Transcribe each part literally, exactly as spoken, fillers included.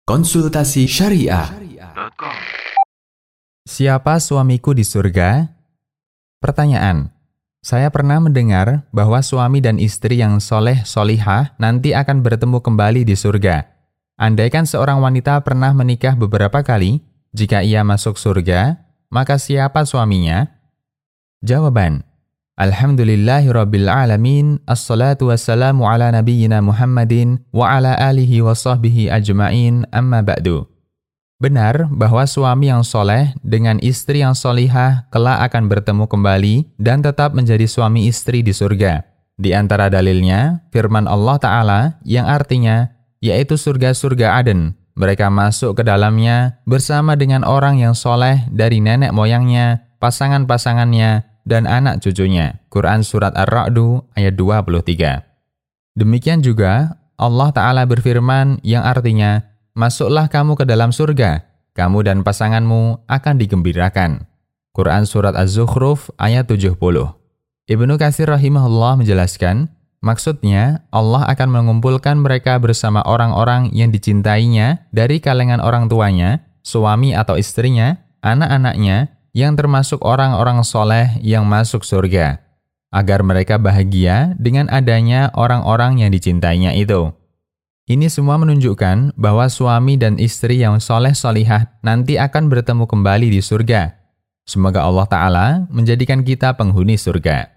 Konsultasi Syariah. Siapa suamiku di surga? Pertanyaan. Saya pernah mendengar bahwa suami dan istri yang soleh solihah nanti akan bertemu kembali di surga. Andaikan seorang wanita pernah menikah beberapa kali, jika ia masuk surga, maka siapa suaminya? Jawaban. Alhamdulillahirabbil alamin, assalatu wassalamu ala nabiyyina Muhammadin wa ala alihi wa sahbihi ajma'in, amma ba'du. Benar bahwa suami yang soleh dengan istri yang solihah kelak akan bertemu kembali dan tetap menjadi suami istri di surga. Di antara dalilnya, firman Allah Ta'ala yang artinya, yaitu surga-surga Aden. Mereka masuk ke dalamnya bersama dengan orang yang soleh dari nenek moyangnya, pasangan-pasangannya, dan anak cucunya. Quran Surat Ar-Ra'du ayat dua puluh tiga. Demikian juga Allah Ta'ala berfirman yang artinya, masuklah kamu ke dalam surga, kamu dan pasanganmu akan digembirakan. Quran Surat Az-Zukhruf ayat tujuh puluh. Ibnu Katsir rahimahullah menjelaskan, maksudnya Allah akan mengumpulkan mereka bersama orang-orang yang dicintainya dari kalangan orang tuanya, suami atau istrinya, anak-anaknya, yang termasuk orang-orang soleh yang masuk surga, agar mereka bahagia dengan adanya orang-orang yang dicintainya itu. Ini semua menunjukkan bahwa suami dan istri yang soleh-solihah nanti akan bertemu kembali di surga. Semoga Allah Ta'ala menjadikan kita penghuni surga.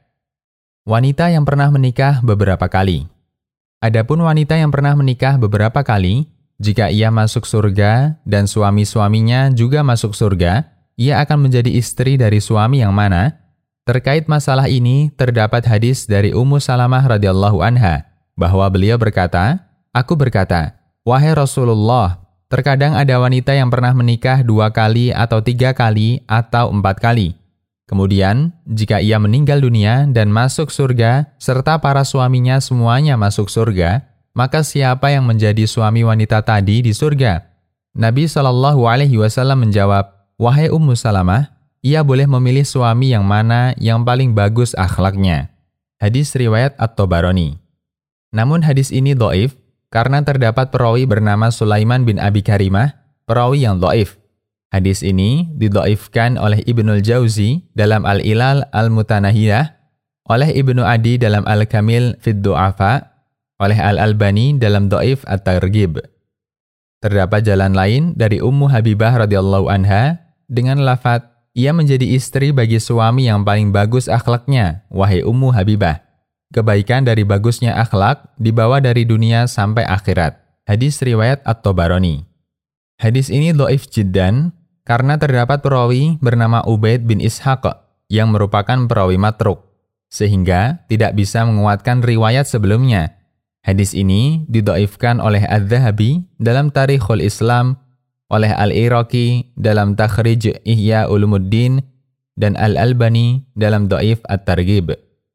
Wanita yang pernah menikah beberapa kali. Adapun wanita yang pernah menikah beberapa kali, jika ia masuk surga dan suami-suaminya juga masuk surga, ia akan menjadi istri dari suami yang mana? Terkait masalah ini, terdapat hadis dari Ummu Salamah radhiyallahu anha, bahwa beliau berkata, aku berkata, wahai Rasulullah, terkadang ada wanita yang pernah menikah dua kali atau tiga kali atau empat kali. Kemudian, jika ia meninggal dunia dan masuk surga, serta para suaminya semuanya masuk surga, maka siapa yang menjadi suami wanita tadi di surga? Nabi shallallahu alaihi wasallam menjawab, wahai Ummu Salamah, ia boleh memilih suami yang mana yang paling bagus akhlaknya. Hadis riwayat At-Tabarani. Namun hadis ini dhaif karena terdapat perawi bernama Sulaiman bin Abi Karimah, perawi yang dhaif. Hadis ini didhaifkan oleh Ibnul Jauzi dalam Al-Ilal Al-Mutanahiyah, oleh Ibnu Adi dalam Al-Kamil Fid Du'afa, oleh Al-Albani dalam Dhaif At-Targhib. Terdapat jalan lain dari Ummu Habibah radhiyallahu anha dengan lafaz, ia menjadi istri bagi suami yang paling bagus akhlaknya, wahai Ummu Habibah. Kebaikan dari bagusnya akhlak dibawa dari dunia sampai akhirat. Hadis riwayat At-Tabarani. Hadis ini dhaif jiddan karena terdapat perawi bernama Ubaid bin Ishaq yang merupakan perawi matruk, sehingga tidak bisa menguatkan riwayat sebelumnya. Hadis ini didhaifkan oleh Az-Zahabi dalam Tarikhul Islam, oleh Al-Iraqi dalam Takhrij Ihya Ulumuddin, dan Al-Albani dalam Dhaif At-Targhib.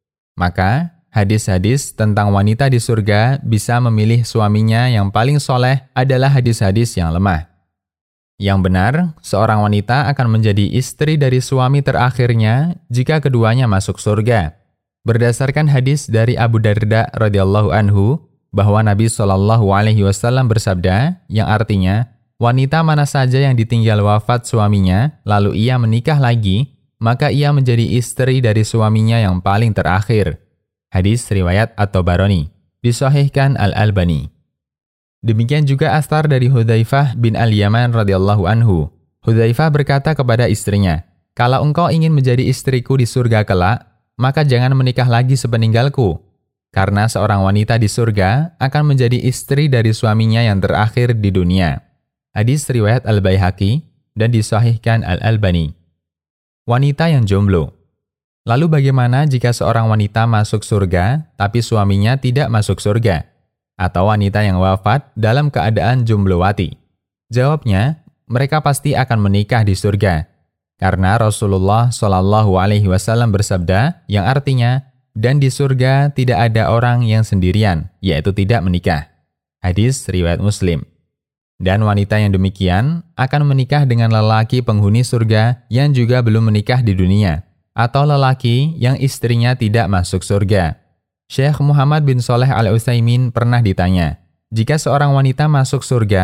Maka, hadis-hadis tentang wanita di surga bisa memilih suaminya yang paling soleh adalah hadis-hadis yang lemah. Yang benar, seorang wanita akan menjadi istri dari suami terakhirnya jika keduanya masuk surga. Berdasarkan hadis dari Abu Darda radhiyallahu anhu, bahwa Nabi shallallahu alaihi wasallam bersabda, yang artinya, wanita mana saja yang ditinggal wafat suaminya, lalu ia menikah lagi, maka ia menjadi istri dari suaminya yang paling terakhir. Hadis riwayat At-Tabarani, disahihkan Al-Albani. Demikian juga asar dari Hudzaifah bin Al-Yaman radhiyallahu anhu. Hudzaifah berkata kepada istrinya, kalau engkau ingin menjadi istriku di surga kelak, maka jangan menikah lagi sepeninggalku. Karena seorang wanita di surga akan menjadi istri dari suaminya yang terakhir di dunia. Hadis riwayat Al-Baihaqi dan disahihkan Al-Albani. Wanita yang jomblo. Lalu bagaimana jika seorang wanita masuk surga tapi suaminya tidak masuk surga? Atau wanita yang wafat dalam keadaan jomblowati? Jawabnya, mereka pasti akan menikah di surga. Karena Rasulullah shallallahu alaihi wasallam bersabda yang artinya, dan di surga tidak ada orang yang sendirian, yaitu tidak menikah. Hadis riwayat Muslim. Dan wanita yang demikian akan menikah dengan lelaki penghuni surga yang juga belum menikah di dunia, atau lelaki yang istrinya tidak masuk surga. Syekh Muhammad bin Shalih Al-Utsaimin pernah ditanya, jika seorang wanita masuk surga,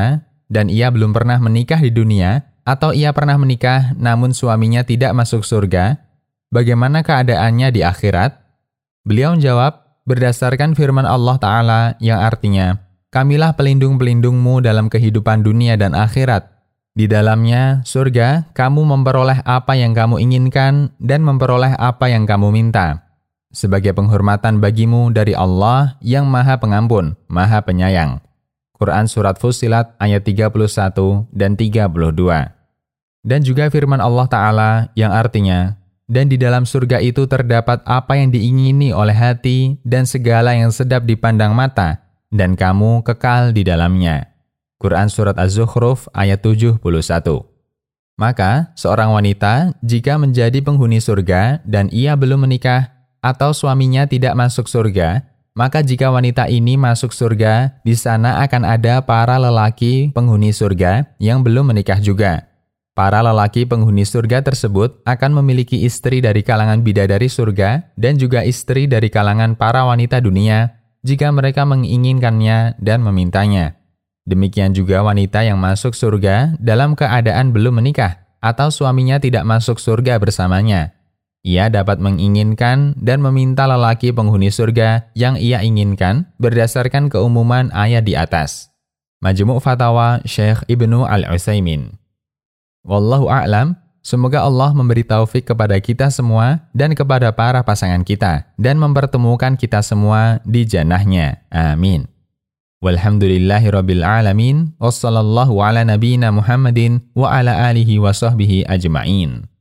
dan ia belum pernah menikah di dunia, atau ia pernah menikah namun suaminya tidak masuk surga, bagaimana keadaannya di akhirat? Beliau menjawab, berdasarkan firman Allah Ta'ala yang artinya, Kamilah pelindung-pelindungmu dalam kehidupan dunia dan akhirat. Di dalamnya, surga, kamu memperoleh apa yang kamu inginkan dan memperoleh apa yang kamu minta. Sebagai penghormatan bagimu dari Allah yang Maha Pengampun, Maha Penyayang. Quran Surat Fussilat ayat tiga puluh satu dan tiga puluh dua. Dan juga firman Allah Ta'ala yang artinya, dan di dalam surga itu terdapat apa yang diingini oleh hati dan segala yang sedap dipandang mata, dan kamu kekal di dalamnya. Quran Surat Az-Zukhruf ayat tujuh puluh satu. Maka, seorang wanita jika menjadi penghuni surga dan ia belum menikah atau suaminya tidak masuk surga, maka jika wanita ini masuk surga, di sana akan ada para lelaki penghuni surga yang belum menikah juga. Para lelaki penghuni surga tersebut akan memiliki istri dari kalangan bidadari surga dan juga istri dari kalangan para wanita dunia jika mereka menginginkannya dan memintanya. Demikian juga wanita yang masuk surga dalam keadaan belum menikah atau suaminya tidak masuk surga bersamanya. Ia dapat menginginkan dan meminta lelaki penghuni surga yang ia inginkan berdasarkan keumuman ayat di atas. Majmu' Fatawa Syekh Ibnu Al-Utsaimin. Wallahu a'lam. Semoga Allah memberi taufik kepada kita semua dan kepada para pasangan kita dan mempertemukan kita semua di jannahnya. Amin. Walhamdulillahirabbil alamin. Wassallallahu ala nabiyyina Muhammadin wa ala alihi wa sahbihi ajma'in.